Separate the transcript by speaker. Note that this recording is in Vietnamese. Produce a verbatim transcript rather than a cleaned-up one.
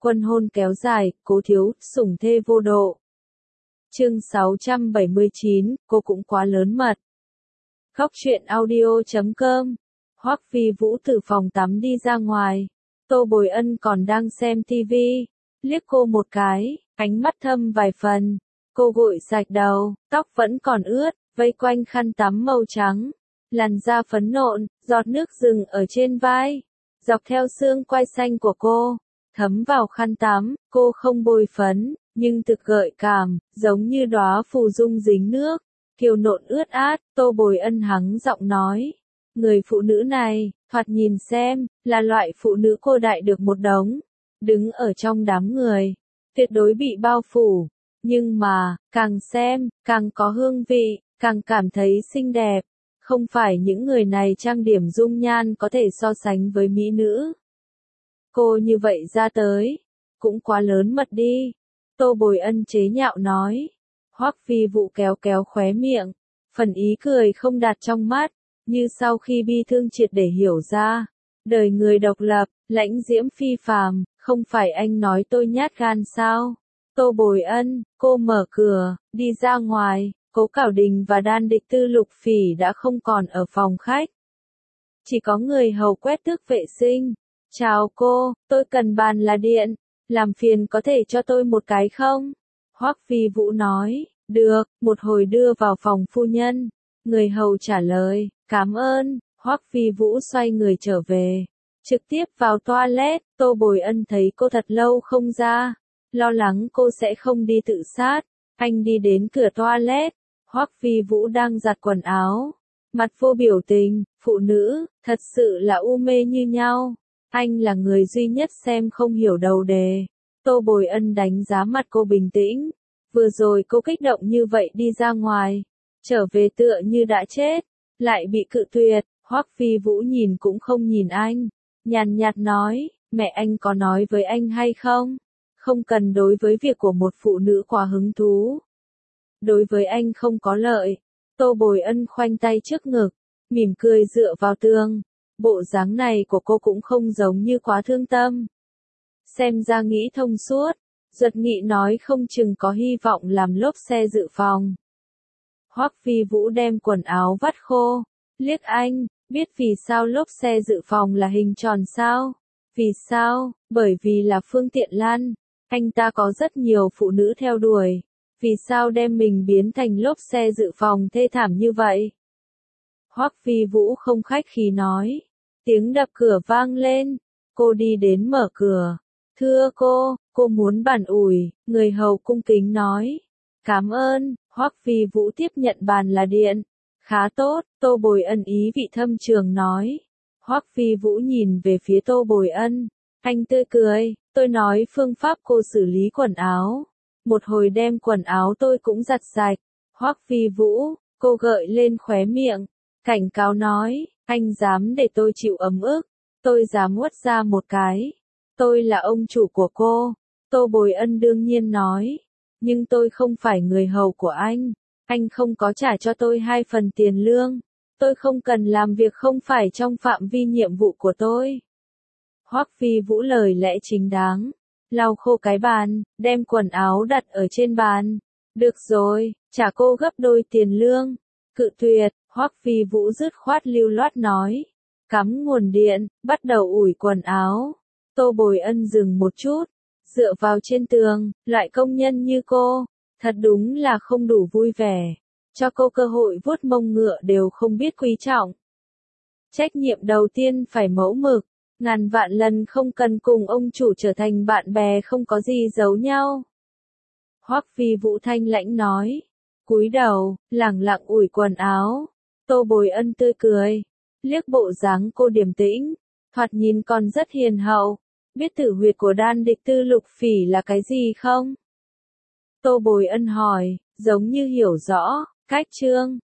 Speaker 1: Quân hôn kéo dài, Cố thiếu, sủng thê vô độ. Chương sáu trăm bảy mươi chín, cô cũng quá lớn mật. Khóc chuyện audio chấm com. Hoắc Phi Vũ từ phòng tắm đi ra ngoài. Tô Bồi Ân còn đang xem tivi, liếc cô một cái, ánh mắt thâm vài phần. Cô gội sạch đầu, tóc vẫn còn ướt, vây quanh khăn tắm màu trắng. Làn da phấn nộn, giọt nước rừng ở trên vai, dọc theo xương quai xanh của cô, thấm vào khăn tắm. Cô không bôi phấn, nhưng thực gợi cảm, giống như đóa phù dung dính nước, kiều nộn ướt át. Tô Bồi Ân hắng giọng nói, người phụ nữ này, thoạt nhìn xem, là loại phụ nữ cô đại được một đống, đứng ở trong đám người, tuyệt đối bị bao phủ, nhưng mà, càng xem, càng có hương vị, càng cảm thấy xinh đẹp. Không phải những người này trang điểm dung nhan có thể so sánh với mỹ nữ. Cô như vậy ra tới, cũng quá lớn mật đi. Tô Bồi Ân chế nhạo nói. Hoắc Phi Vũ kéo kéo khóe miệng, phần ý cười không đặt trong mắt, như sau khi bi thương triệt để hiểu ra. Đời người độc lập, lãnh diễm phi phàm, không phải anh nói tôi nhát gan sao? Tô Bồi Ân, cô mở cửa, đi ra ngoài. Cố Cảo Đình và Đan Địch Tư Lục Phỉ đã không còn ở phòng khách. Chỉ có người hầu quét tước vệ sinh. Chào cô, tôi cần bàn là điện, làm phiền có thể cho tôi một cái không? Hoắc Phi Vũ nói, được, một hồi đưa vào phòng phu nhân. Người hầu trả lời, cảm ơn. Hoắc Phi Vũ xoay người trở về, trực tiếp vào toilet. Tô Bồi Ân thấy cô thật lâu không ra, lo lắng cô sẽ không đi tự sát. Anh đi đến cửa toilet. Hoắc Phi Vũ đang giặt quần áo, mặt vô biểu tình. Phụ nữ, thật sự là u mê như nhau. Anh là người duy nhất xem không hiểu đầu đề. Tô Bồi Ân đánh giá mặt cô bình tĩnh. Vừa rồi cô kích động như vậy đi ra ngoài, trở về tựa như đã chết, lại bị cự tuyệt. Hoắc Phi Vũ nhìn cũng không nhìn anh, nhàn nhạt nói, mẹ anh có nói với anh hay không? Không cần đối với việc của một phụ nữ quá hứng thú. Đối với anh không có lợi. Tô Bồi Ân khoanh tay trước ngực, mỉm cười dựa vào tường. Bộ dáng này của cô cũng không giống như quá thương tâm. Xem ra nghĩ thông suốt. Duật Nghị nói không chừng có hy vọng làm lốp xe dự phòng. Hoắc Phi Vũ đem quần áo vắt khô, liếc anh, biết vì sao lốp xe dự phòng là hình tròn sao? Vì sao? Bởi vì là phương tiện lăn. Anh ta có rất nhiều phụ nữ theo đuổi. Vì sao đem mình biến thành lốp xe dự phòng thê thảm như vậy? Hoắc Phi Vũ không khách khí nói. Tiếng đập cửa vang lên. Cô đi đến mở cửa. Thưa cô, cô muốn bàn ủi. Người hầu cung kính nói. Cảm ơn. Hoắc Phi Vũ tiếp nhận bàn là điện. Khá tốt. Tô Bồi Ân ý vị thâm trường nói. Hoắc Phi Vũ nhìn về phía Tô Bồi Ân. Anh tươi cười. Tôi nói phương pháp cô xử lý quần áo. Một hồi đem quần áo tôi cũng giặt sạch. Hoắc Phi Vũ, cô gợi lên khóe miệng, cảnh cáo nói, anh dám để tôi chịu ấm ức, tôi dám uất ra một cái. Tôi là ông chủ của cô. Tô Bồi Ân đương nhiên nói, nhưng tôi không phải người hầu của anh. Anh không có trả cho tôi hai phần tiền lương. Tôi không cần làm việc không phải trong phạm vi nhiệm vụ của tôi. Hoắc Phi Vũ lời lẽ chính đáng. Lau khô cái bàn, đem quần áo đặt ở trên bàn. Được rồi, trả cô gấp đôi tiền lương. Cự tuyệt. Hoắc Phi Vũ dứt khoát lưu loát nói. Cắm nguồn điện, bắt đầu ủi quần áo. Tô Bồi Ân dừng một chút, dựa vào trên tường. Loại công nhân như cô, thật đúng là không đủ vui vẻ. Cho cô cơ hội vuốt mông ngựa đều không biết quý trọng. Trách nhiệm đầu tiên phải mẫu mực. Ngàn vạn lần không cần cùng ông chủ trở thành bạn bè không có gì giấu nhau. Hoắc Phi Vũ thanh lãnh nói. Cúi đầu, lẳng lặng ủi quần áo. Tô Bồi Ân tươi cười, liếc bộ dáng cô điềm tĩnh, thoạt nhìn còn rất hiền hậu. Biết tử huyệt của Đan Địch Tư Lục Phỉ là cái gì không? Tô Bồi Ân hỏi, giống như hiểu rõ. Cách chương